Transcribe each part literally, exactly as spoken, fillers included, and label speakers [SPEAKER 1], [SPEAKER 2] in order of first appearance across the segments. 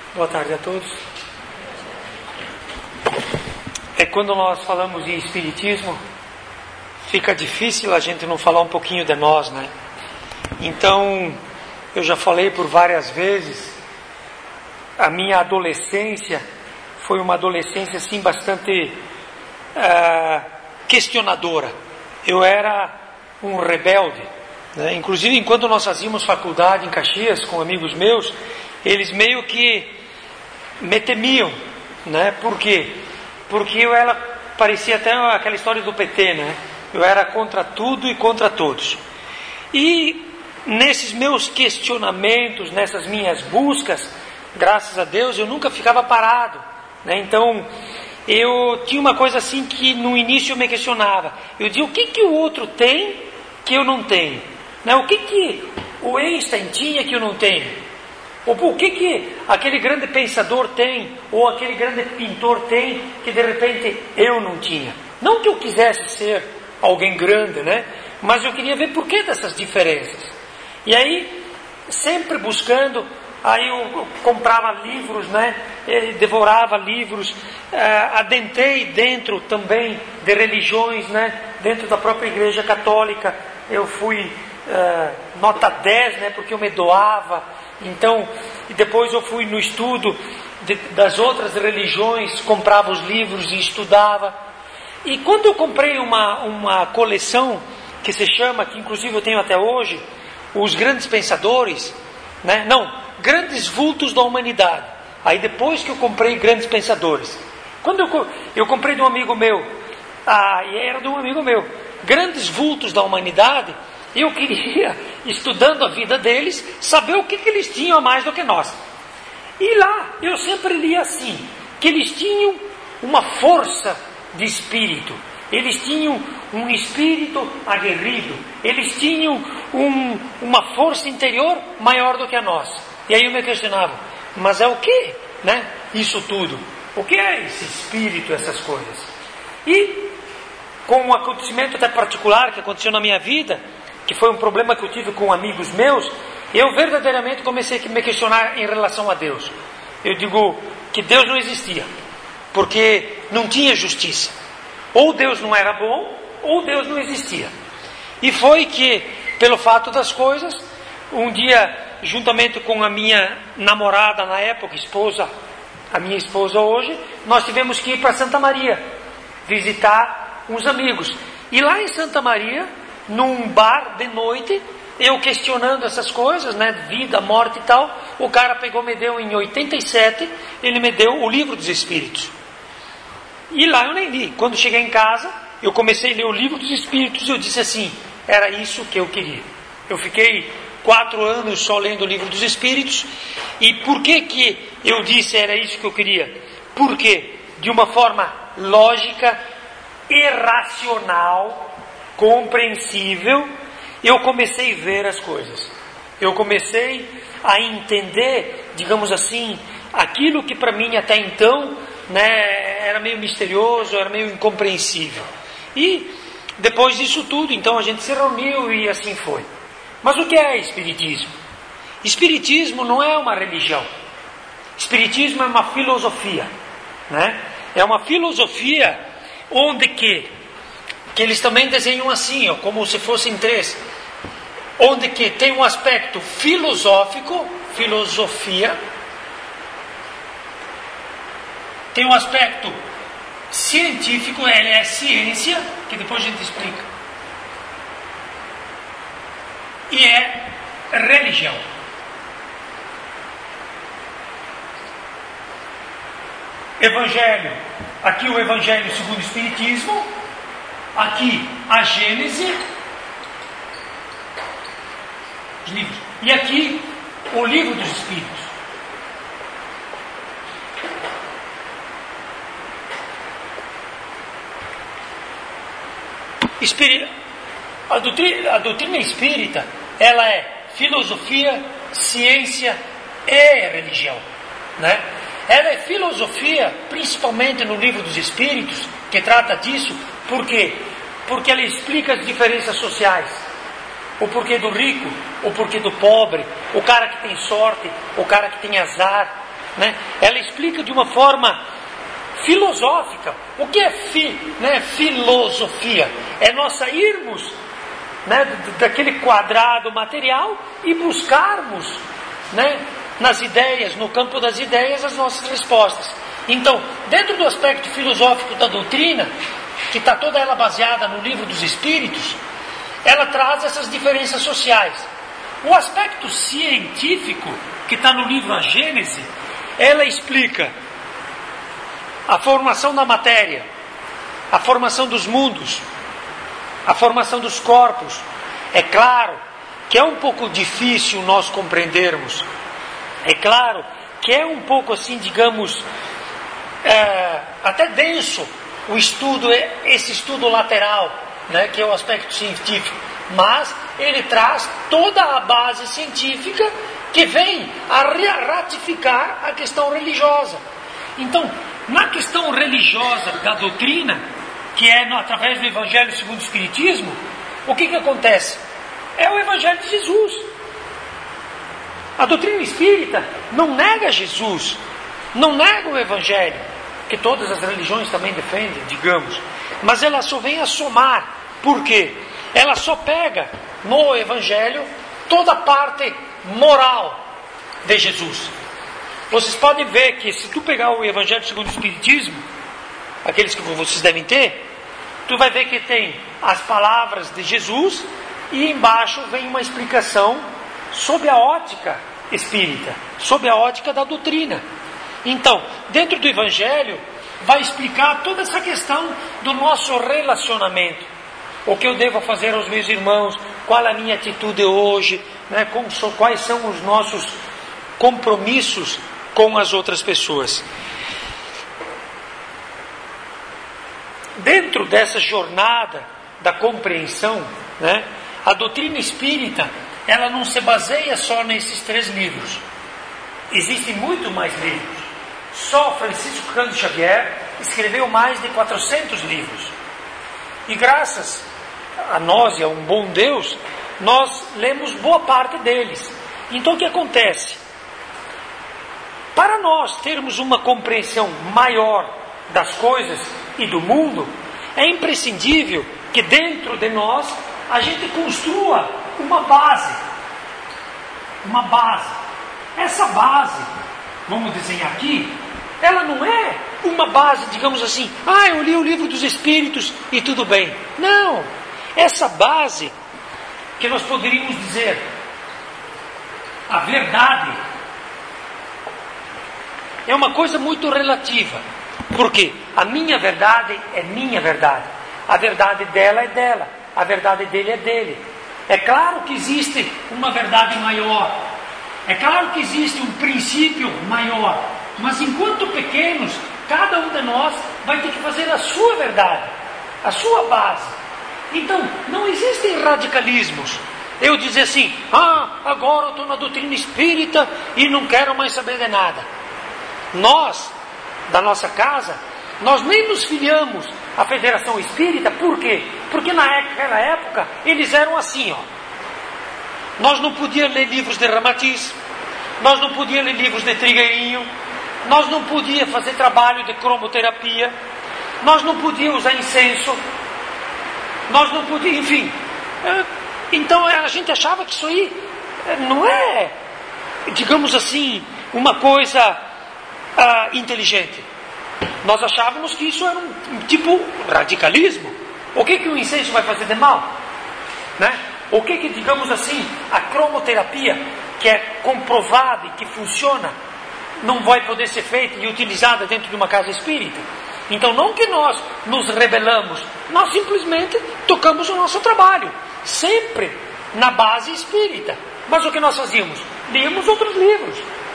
[SPEAKER 1] Boa tarde a todos. É quando nós falamos de espiritismo, fica difícil a gente não falar um pouquinho de nós, né? Então, eu já falei por várias vezes, a minha adolescência foi uma adolescência assim bastante uh, questionadora. Eu era um rebelde, né? Inclusive enquanto nós fazíamos faculdade em Caxias com amigos meus, eles meio que me temiam, né? Por quê? Porque eu era, parecia até aquela história do P T, né? Eu era contra tudo e contra todos. E nesses meus questionamentos, nessas minhas buscas, graças a Deus, eu nunca ficava parado, né? Então, eu tinha uma coisa assim que no início eu me questionava. Eu dizia, o que que o outro tem que eu não tenho? Né? O que que o Einstein tinha que eu não tenho? Ou o que que aquele grande pensador tem, ou aquele grande pintor tem, que de repente eu não tinha? Não que eu quisesse ser alguém grande, né? Mas eu queria ver por que dessas diferenças. E aí, sempre buscando, aí eu comprava livros, né? Eu devorava livros, adentrei dentro também de religiões, né? Dentro da própria Igreja Católica, eu fui uh, nota dez, né? Porque eu me doava. Então, e depois eu fui no estudo de, das outras religiões, comprava os livros e estudava. E quando eu comprei uma, uma coleção que se chama, que inclusive eu tenho até hoje, Os Grandes Pensadores, né? Não, Grandes Vultos da Humanidade. Aí depois que eu comprei Grandes Pensadores, quando eu, eu comprei de um amigo meu, ah, e era de um amigo meu, Grandes Vultos da Humanidade, eu queria, estudando a vida deles, saber o que, que eles tinham a mais do que nós. E lá, eu sempre lia assim, que eles tinham uma força de espírito, eles tinham um espírito aguerrido, eles tinham um, uma força interior maior do que a nossa. E aí eu me questionava, mas é o que, né? Isso tudo? O que é esse espírito, essas coisas? E com um acontecimento até particular que aconteceu na minha vida, que foi um problema que eu tive com amigos meus, eu verdadeiramente comecei a me questionar em relação a Deus. Eu digo que Deus não existia, porque não tinha justiça. Ou Deus não era bom, ou Deus não existia. E foi que, pelo fato das coisas, um dia, juntamente com a minha namorada na época, esposa, a minha esposa hoje, nós tivemos que ir para Santa Maria, visitar uns amigos. E lá em Santa Maria, num bar de noite, eu questionando essas coisas, né, vida, morte e tal, o cara pegou, me deu em oitenta e sete, ele me deu o Livro dos Espíritos. E lá eu nem li. Quando cheguei em casa, eu comecei a ler o Livro dos Espíritos e eu disse assim, era isso que eu queria. Eu fiquei quatro anos só lendo o Livro dos Espíritos. E por que que eu disse era isso que eu queria? Porque, de uma forma lógica e racional, compreensível, eu comecei a ver as coisas. Eu comecei a entender, digamos assim, aquilo que para mim até então, né, era meio misterioso, era meio incompreensível. E depois disso tudo, então a gente se reuniu e assim foi. Mas o que é Espiritismo? Espiritismo não é uma religião. Espiritismo é uma filosofia, né? É uma filosofia onde que que eles também desenham assim, ó, como se fossem três, onde que tem um aspecto filosófico, filosofia, tem um aspecto científico, ele é ciência, que depois a gente explica, e é religião. Evangelho, aqui o Evangelho segundo o Espiritismo, aqui a Gênese, os livros, e aqui o Livro dos Espíritos. Espírita, a doutrina, a doutrina espírita, ela é filosofia, ciência e religião, né? Ela é filosofia, principalmente no Livro dos Espíritos, que trata disso. Por quê? Porque ela explica as diferenças sociais. O porquê do rico, o porquê do pobre, o cara que tem sorte, o cara que tem azar. né? Ela explica de uma forma filosófica. O que é fi, né? Filosofia? É nós sairmos, né, daquele quadrado material e buscarmos, né, nas ideias, no campo das ideias, as nossas respostas. Então, dentro do aspecto filosófico da doutrina, que está toda ela baseada no Livro dos Espíritos, ela traz essas diferenças sociais. O aspecto científico, que está no livro A Gênese, ela explica a formação da matéria, a formação dos mundos, a formação dos corpos. É claro que é um pouco difícil nós compreendermos. É claro que é um pouco assim, digamos, é, até denso o estudo, esse estudo lateral, né, que é o aspecto científico. Mas ele traz toda a base científica que vem a ratificar a questão religiosa. Então, na questão religiosa da doutrina, que é no, através do Evangelho segundo o Espiritismo, o que, que acontece? É o Evangelho de Jesus. A doutrina espírita não nega Jesus, não nega o Evangelho, que todas as religiões também defendem, digamos, mas ela só vem a somar. Por quê? Ela só pega no Evangelho toda a parte moral de Jesus. Vocês podem ver que se tu pegar o Evangelho segundo o Espiritismo, aqueles que vocês devem ter, tu vai ver que tem as palavras de Jesus e embaixo vem uma explicação sob a ótica espírita, sob a ótica da doutrina. Então, dentro do Evangelho, vai explicar toda essa questão do nosso relacionamento. O que eu devo fazer aos meus irmãos, qual a minha atitude hoje, né, quais são os nossos compromissos com as outras pessoas. Dentro dessa jornada da compreensão, né, a doutrina espírita, ela não se baseia só nesses três livros. Existem muito mais livros. Só Francisco Cândido Xavier escreveu mais de quatrocentos livros. E graças a nós e a um bom Deus, nós lemos boa parte deles. Então o que acontece? Para nós termos uma compreensão maior das coisas e do mundo, é imprescindível que dentro de nós a gente construa uma base. Uma base. Essa base, vamos desenhar aqui, ela não é uma base, digamos assim, ah, eu li o Livro dos Espíritos e tudo bem. Não. Essa base, que nós poderíamos dizer, a verdade, é uma coisa muito relativa. Porque a minha verdade é minha verdade. A verdade dela é dela. A verdade dele é dele. É claro que existe uma verdade maior. É claro que existe um princípio maior. Mas enquanto pequenos, cada um de nós vai ter que fazer a sua verdade, a sua base. Então, não existem radicalismos. Eu dizer assim, ah, agora eu estou na doutrina espírita e não quero mais saber de nada. Nós, da nossa casa, nós nem nos filiamos à Federação Espírita. Por quê? Porque naquela época eles eram assim, ó. Nós não podíamos ler livros de Ramatiz, nós não podíamos ler livros de Trigueirinho, nós não podíamos fazer trabalho de cromoterapia, nós não podíamos usar incenso, nós não podíamos, enfim. Então a gente achava que isso aí não é, digamos assim, uma coisa ah, inteligente. Nós achávamos que isso era um, um tipo radicalismo. O que que o incenso vai fazer de mal? Né? O que que, digamos assim, a cromoterapia, que é comprovada e que funciona, não vai poder ser feita e utilizada dentro de uma casa espírita? Então não que nós nos rebelamos, nós simplesmente tocamos o nosso trabalho, sempre na base espírita. Mas o que nós fazíamos? Líamos outros livros.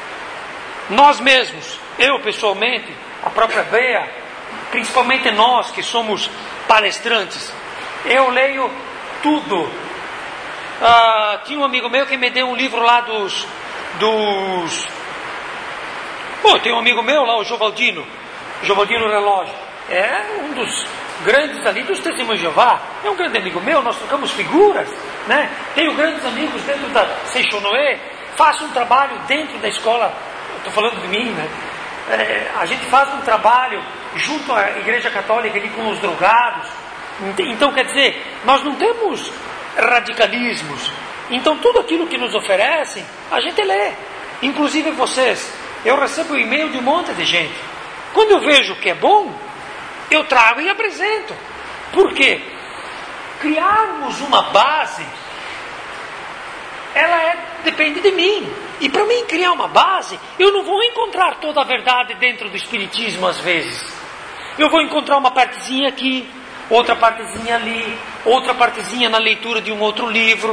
[SPEAKER 1] Nós mesmos, eu pessoalmente, a própria Bea, principalmente nós que somos palestrantes, eu leio tudo. Ah, tinha um amigo meu que me deu um livro lá dos... dos... Pô, tem um amigo meu lá, o Jovaldino, Jovaldino Relógio, é um dos grandes ali dos Testemunhos de Jeová, é um grande amigo meu, nós trocamos figuras, né? Tenho grandes amigos dentro da Seixonoe, faço um trabalho dentro da escola estou falando de mim, né? É, a gente faz um trabalho junto à Igreja Católica ali com os drogados. Então, quer dizer, nós não temos radicalismos. Então, tudo aquilo que nos oferecem, a gente lê. Inclusive vocês. Eu recebo o e-mail de um monte de gente. Quando eu vejo que é bom, eu trago e apresento. Por quê? Criarmos uma base, ela é, depende de mim. E para mim criar uma base, eu não vou encontrar toda a verdade dentro do Espiritismo às vezes. Eu vou encontrar uma partezinha aqui, outra partezinha ali, outra partezinha na leitura de um outro livro.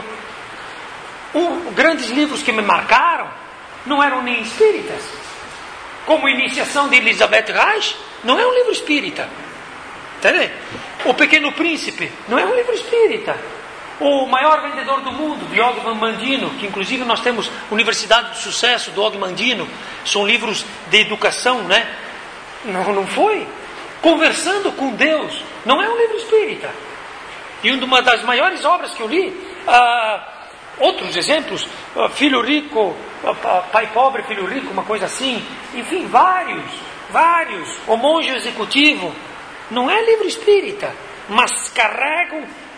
[SPEAKER 1] Um, grandes livros que me marcaram não eram nem espíritas. Como Iniciação de Elizabeth Reich, não é um livro espírita. Entendeu? O Pequeno Príncipe não é um livro espírita. O Maior Vendedor do Mundo, de Og Mandino, que inclusive nós temos Universidade do Sucesso, do Og Mandino, são livros de educação, né? Não, não foi. Conversando com Deus, não é um livro espírita. E uma das maiores obras que eu li, ah, outros exemplos, ah, Filho Rico, ah, Pai Pobre, Filho Rico, uma coisa assim, enfim, vários, vários. O Monge Executivo, não é livro espírita, mas carregam...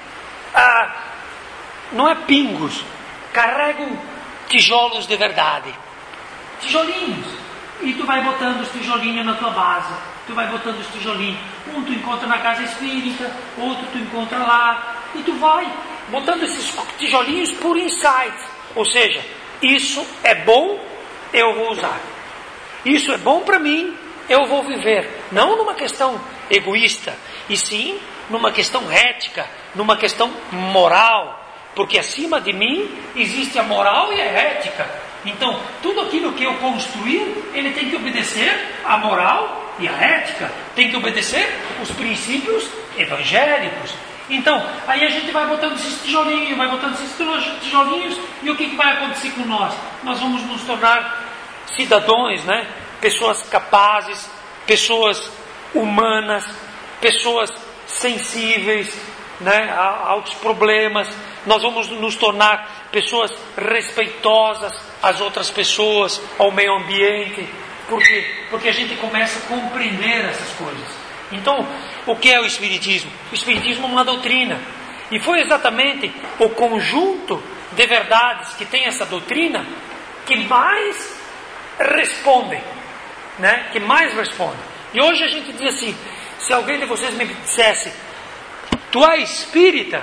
[SPEAKER 1] Ah, não é pingos, carregam tijolos de verdade, tijolinhos, e tu vai botando os tijolinhos na tua base, tu vai botando os tijolinhos, um tu encontra na casa espírita, outro tu encontra lá, e tu vai botando esses tijolinhos por insight, ou seja, isso é bom, eu vou usar, isso é bom para mim, eu vou viver, não numa questão egoísta, e sim numa questão ética, numa questão moral, porque acima de mim existe a moral e a ética. Então, tudo aquilo que eu construir, ele tem que obedecer à moral e à ética, tem que obedecer os princípios evangélicos. Então, aí a gente vai botando esses tijolinhos, vai botando esses tijolinhos, e o que, que vai acontecer com nós? Nós vamos nos tornar cidadãos, né? Pessoas capazes, pessoas humanas, pessoas sensíveis, né, aos problemas. Nós vamos nos tornar pessoas respeitosas às outras pessoas, ao meio ambiente. Por quê? Porque a gente começa a compreender essas coisas. Então, o que é o Espiritismo? O Espiritismo é uma doutrina. E foi exatamente o conjunto de verdades que tem essa doutrina que mais respondem, né? Que mais responde. E hoje a gente diz assim, se alguém de vocês me dissesse, tu és espírita,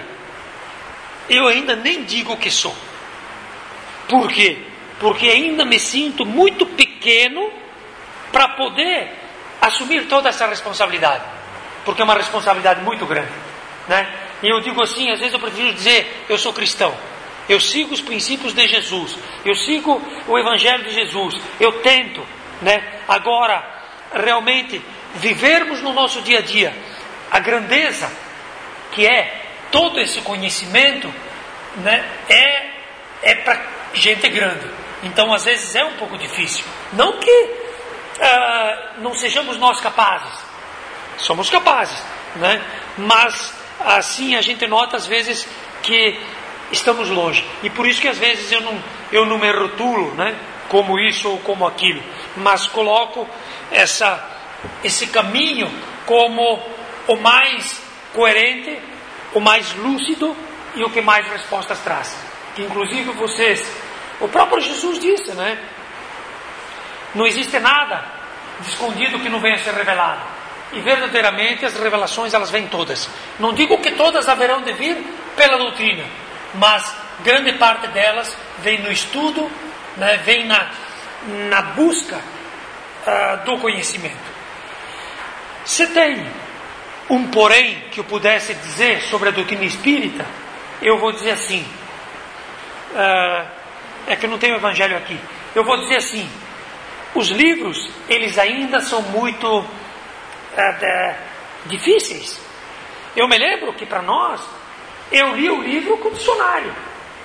[SPEAKER 1] eu ainda nem digo que sou. Por quê? Porque ainda me sinto muito pequeno para poder assumir toda essa responsabilidade. Porque é uma responsabilidade muito grande, né? E eu digo assim, às vezes eu prefiro dizer, eu sou cristão. Eu sigo os princípios de Jesus. Eu sigo o Evangelho de Jesus. Eu tento, né? Agora, realmente, vivermos no nosso dia a dia a grandeza que é todo esse conhecimento, né, é, é para gente grande. Então, às vezes, é um pouco difícil. Não que uh, não sejamos nós capazes. Somos capazes, né? Mas, assim, a gente nota, às vezes, que estamos longe. E por isso que, às vezes, eu não, eu não me rotulo, né, como isso ou como aquilo. Mas coloco essa, esse caminho como o mais coerente, o mais lúcido e o que mais respostas traz. Que inclusive vocês, o próprio Jesus disse, né? Não existe nada de escondido que não venha a ser revelado. E verdadeiramente as revelações elas vêm todas. Não digo que todas haverão de vir pela doutrina, mas grande parte delas vem no estudo, né? Vem na, na busca uh, do conhecimento. Se tem um porém que eu pudesse dizer sobre a doutrina espírita, eu vou dizer assim, uh, é que eu não tenho o evangelho aqui, eu vou dizer assim, os livros, eles ainda são muito uh, de, difíceis. Eu me lembro que para nós, eu li o livro com dicionário,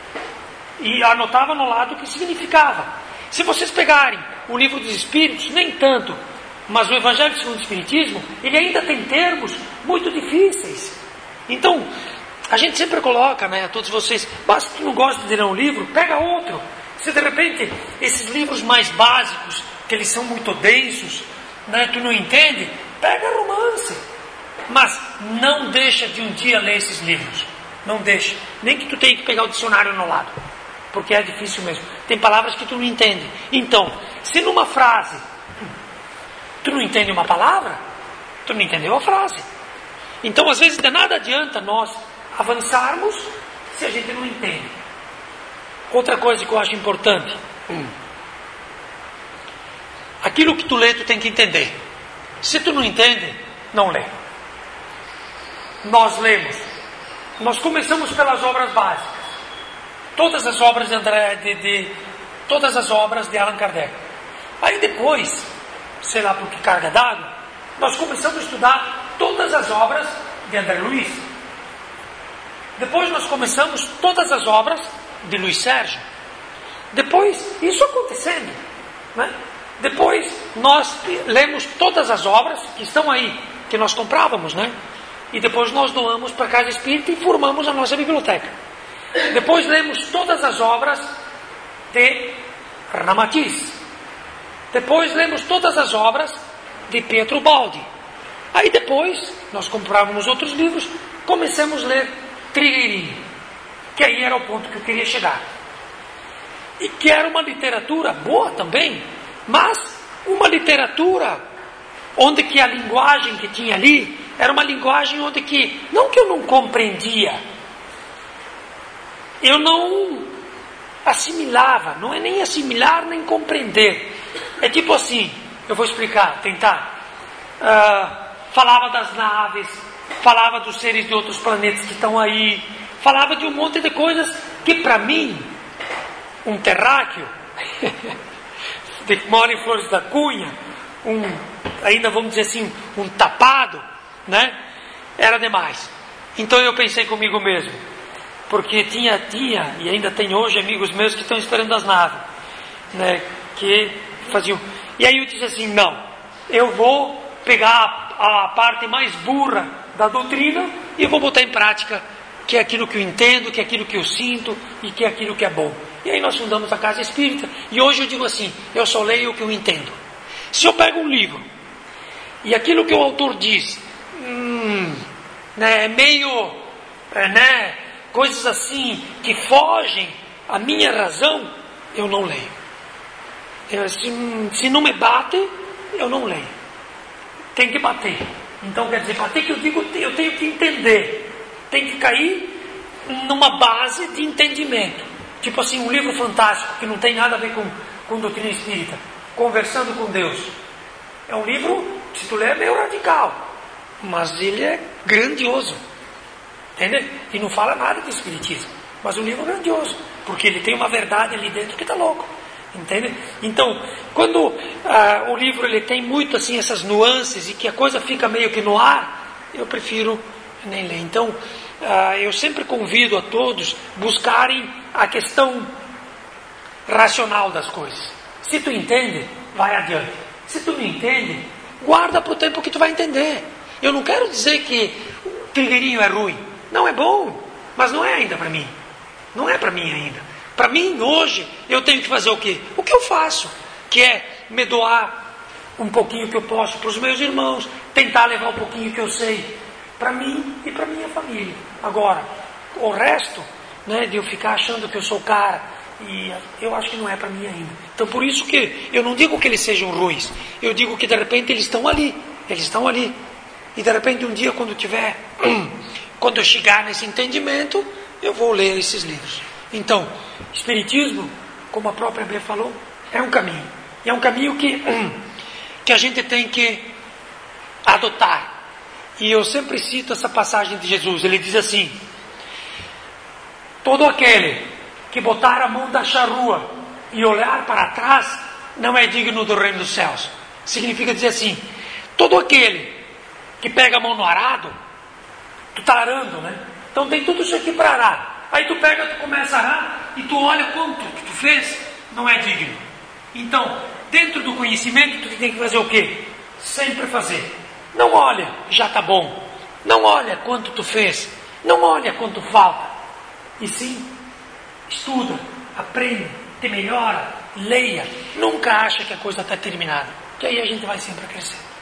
[SPEAKER 1] e anotava no lado o que significava. Se vocês pegarem o livro dos Espíritos, nem tanto, mas o Evangelho segundo o Espiritismo, ele ainda tem termos muito difíceis. Então, a gente sempre coloca, né, a todos vocês, mas se tu não gosta de ler um livro, pega outro. Se de repente, esses livros mais básicos, que eles são muito densos, né? Tu não entende? Pega romance. Mas não deixa de um dia ler esses livros. Não deixa. Nem que tu tenha que pegar o dicionário no lado. Porque é difícil mesmo. Tem palavras que tu não entende. Então, se numa frase tu não entende uma palavra, tu não entendeu a frase. Então, às vezes, de nada adianta nós avançarmos se a gente não entende. Outra coisa que eu acho importante. Aquilo que tu lê, tu tem que entender. Se tu não entende, não lê. Nós lemos. Nós começamos pelas obras básicas. Todas as obras de André, de, de todas as obras de Allan Kardec. Aí depois, sei lá por que carga d'água, nós começamos a estudar todas as obras de André Luiz. Depois nós começamos todas as obras de Luiz Sérgio. Depois, isso acontecendo, né? Depois nós lemos todas as obras que estão aí, que nós comprávamos, né? E depois nós doamos para a Casa Espírita e formamos a nossa biblioteca. Depois lemos todas as obras de Ramatiz. Depois lemos todas as obras de Pietro Baldi. Aí depois nós comprávamos outros livros, começamos a ler Trigueirinho, que aí era o ponto que eu queria chegar. E que era uma literatura boa também, mas uma literatura onde que a linguagem que tinha ali era uma linguagem onde que, não que eu não compreendia, eu não assimilava, não é nem assimilar nem compreender. É tipo assim, eu vou explicar, tentar. Uh, falava das naves, falava dos seres de outros planetas que estão aí, falava de um monte de coisas que para mim, um terráqueo, que mora em Flores da Cunha, um, ainda vamos dizer assim, um tapado, né? Era demais. Então eu pensei comigo mesmo, porque tinha, tinha e ainda tem hoje amigos meus que estão esperando as naves, né? Que faziam. E aí eu disse assim, não, eu vou pegar a, a parte mais burra da doutrina e vou botar em prática, que é aquilo que eu entendo, que é aquilo que eu sinto e que é aquilo que é bom. E aí nós fundamos a Casa Espírita. E hoje eu digo assim, eu só leio o que eu entendo. Se eu pego um livro e aquilo que o autor diz hum, né, é meio é, né, coisas assim que fogem à minha razão, eu não leio. Eu, se, se não me bate, eu não leio. Tem que bater. Então quer dizer, bater que eu digo, eu tenho que entender. Tem que cair numa base de entendimento. Tipo assim, um livro fantástico que não tem nada a ver com, com doutrina espírita. Conversando com Deus. É um livro, se tu ler, é meio radical. Mas ele é grandioso. Entende? E não fala nada de espiritismo. Mas o livro é grandioso. Porque ele tem uma verdade ali dentro que está louco. Entende? Então, quando ah, o livro ele tem muito assim essas nuances e que a coisa fica meio que no ar, eu prefiro nem ler. Então, ah, eu sempre convido a todos buscarem a questão racional das coisas. Se tu entende, vai adiante. Se tu não entende, guarda para o tempo que tu vai entender. Eu não quero dizer que o Trigueirinho é ruim. Não, é bom, mas não é ainda para mim. Não é para mim ainda. Para mim, hoje, eu tenho que fazer o quê? O que eu faço, que é me doar um pouquinho que eu posso para os meus irmãos, tentar levar um pouquinho que eu sei para mim e para minha família. Agora, o resto, né, de eu ficar achando que eu sou cara, e eu acho que não é para mim ainda. Então, por isso que eu não digo que eles sejam ruins, eu digo que de repente eles estão ali, eles estão ali. E de repente um dia, quando tiver, quando eu chegar nesse entendimento, eu vou ler esses livros. Então, Espiritismo, como a própria B falou, é um caminho. E é um caminho que, que a gente tem que adotar. E eu sempre cito essa passagem de Jesus. Ele diz assim: todo aquele que botar a mão da charrua e olhar para trás não é digno do reino dos céus. Significa dizer assim: todo aquele que pega a mão no arado, tu está arando, né? Então tem tudo isso aqui para arar. Aí tu pega, tu começa a arar e tu olha quanto que tu fez, não é digno. Então, dentro do conhecimento, tu tem que fazer o quê? Sempre fazer. Não olha, já está bom. Não olha quanto tu fez. Não olha quanto falta. E sim, estuda, aprende, te melhora, leia, nunca acha que a coisa está terminada, que aí a gente vai sempre crescer.